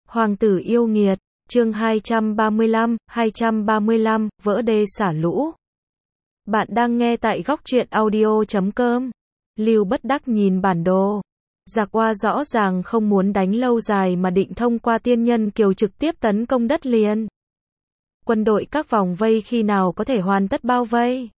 Hoàng tử yêu nghiệt, chương 235, vỡ đê xả lũ. Bạn đang nghe tại góc truyện audio.com. Lưu Bất Đắc nhìn bản đồ. Giặc Oa rõ ràng không muốn đánh lâu dài mà định thông qua Tiên Nhân Kiều trực tiếp tấn công đất liền. Quân đội các vòng vây khi nào có thể hoàn tất bao vây?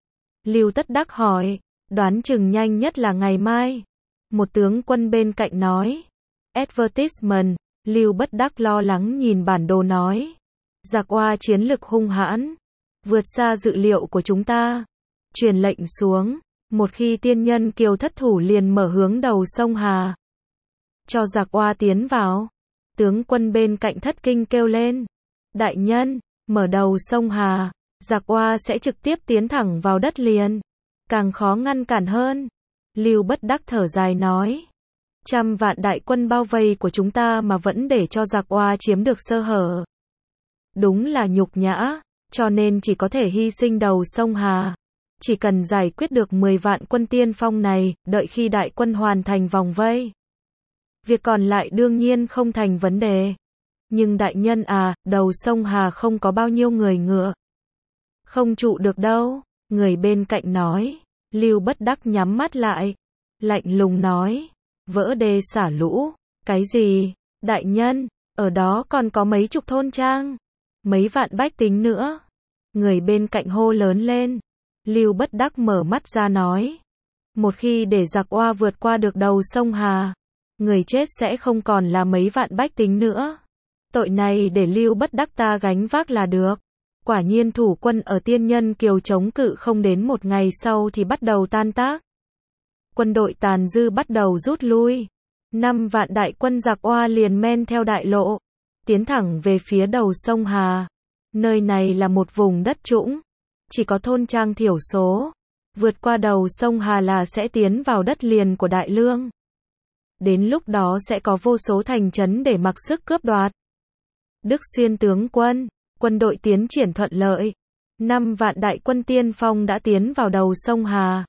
Lưu Tất Đắc hỏi, đoán chừng nhanh nhất là ngày mai. Một tướng quân bên cạnh nói. Advertisement. Lưu Bất Đắc lo lắng nhìn bản đồ nói. Giặc Oa chiến lực hung hãn, vượt xa dự liệu của chúng ta. Truyền lệnh xuống, một khi Tiên Nhân Kiều thất thủ liền mở hướng đầu sông Hà. Cho giặc Oa tiến vào. Tướng quân bên cạnh thất kinh kêu lên. Đại nhân, mở đầu sông Hà, giặc Oa sẽ trực tiếp tiến thẳng vào đất liền. Càng khó ngăn cản hơn. Lưu Bất Đắc thở dài nói. 100 vạn đại quân bao vây của chúng ta mà vẫn để cho giặc Oa chiếm được sơ hở. Đúng là nhục nhã, cho nên chỉ có thể hy sinh đầu sông Hà. Chỉ cần giải quyết được 10 vạn quân tiên phong này, đợi khi đại quân hoàn thành vòng vây. Việc còn lại đương nhiên không thành vấn đề. Nhưng đại nhân à, đầu sông Hà không có bao nhiêu người ngựa. Không trụ được đâu, người bên cạnh nói. Lưu Bất Đắc nhắm mắt lại, lạnh lùng nói. Vỡ đê xả lũ, cái gì? Đại nhân, ở đó còn có mấy chục thôn trang, mấy vạn bách tính nữa. Người bên cạnh hô lớn lên. Lưu Bất Đắc mở mắt ra nói. Một khi để giặc Oa vượt qua được đầu sông Hà, người chết sẽ không còn là mấy vạn bách tính nữa. Tội này để Lưu Bất Đắc ta gánh vác là được. Quả nhiên thủ quân ở Tiên Nhân Kiều chống cự không đến một ngày sau thì bắt đầu tan tác. Quân đội tàn dư bắt đầu rút lui. 5 vạn đại quân giặc Oa liền men theo đại lộ, tiến thẳng về phía đầu sông Hà. Nơi này là một vùng đất trũng, chỉ có thôn trang thiểu số. Vượt qua đầu sông Hà là sẽ tiến vào đất liền của Đại Lương. Đến lúc đó sẽ có vô số thành trấn để mặc sức cướp đoạt. Đức Xuyên tướng quân, quân đội tiến triển thuận lợi. 5 vạn đại quân tiên phong đã tiến vào đầu sông Hà.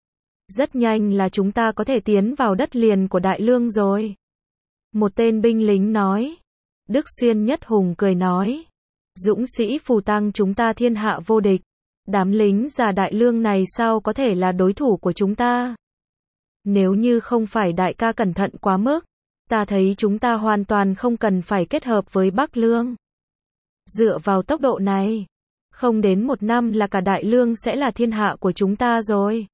Rất nhanh là chúng ta có thể tiến vào đất liền của Đại Lương rồi. Một tên binh lính nói. Đức Xuyên Nhất Hùng cười nói. Dũng sĩ phù tăng chúng ta thiên hạ vô địch. Đám lính già Đại Lương này sao có thể là đối thủ của chúng ta? Nếu như không phải đại ca cẩn thận quá mức, ta thấy chúng ta hoàn toàn không cần phải kết hợp với Bắc Lương. Dựa vào tốc độ này, không đến 1 năm là cả Đại Lương sẽ là thiên hạ của chúng ta rồi.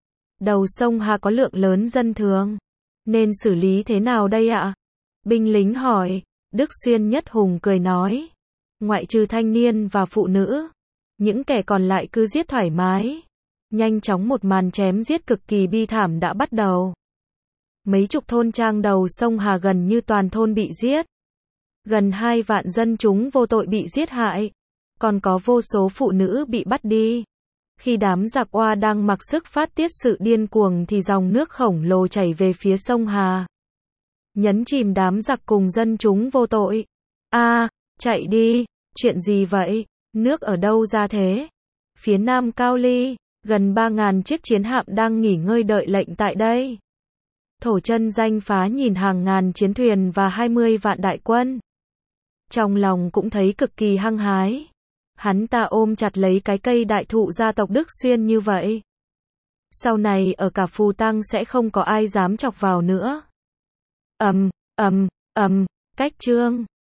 Đầu sông Hà có lượng lớn dân thường, nên xử lý thế nào đây ạ? Binh lính hỏi. Đức Xuyên Nhất Hùng cười nói. Ngoại trừ thanh niên và phụ nữ, những kẻ còn lại cứ giết thoải mái. Nhanh chóng một màn chém giết cực kỳ bi thảm đã bắt đầu. Mấy chục thôn trang đầu sông Hà gần như toàn thôn bị giết. Gần 2 vạn dân chúng vô tội bị giết hại. Còn có vô số phụ nữ bị bắt đi. Khi đám giặc Oa đang mặc sức phát tiết sự điên cuồng thì dòng nước khổng lồ chảy về phía sông Hà, nhấn chìm đám giặc cùng dân chúng vô tội. Chạy đi, chuyện gì vậy? Nước ở đâu ra thế? Phía nam Cao Ly, gần 3.000 chiếc chiến hạm đang nghỉ ngơi đợi lệnh tại đây. Thổ Chân Danh Phá nhìn hàng ngàn chiến thuyền và 20 vạn đại quân. Trong lòng cũng thấy cực kỳ hăng hái. Hắn ta ôm chặt lấy cái cây đại thụ gia tộc Đức Xuyên như vậy. Sau này ở cả Phù Tăng sẽ không có ai dám chọc vào nữa. Cách chương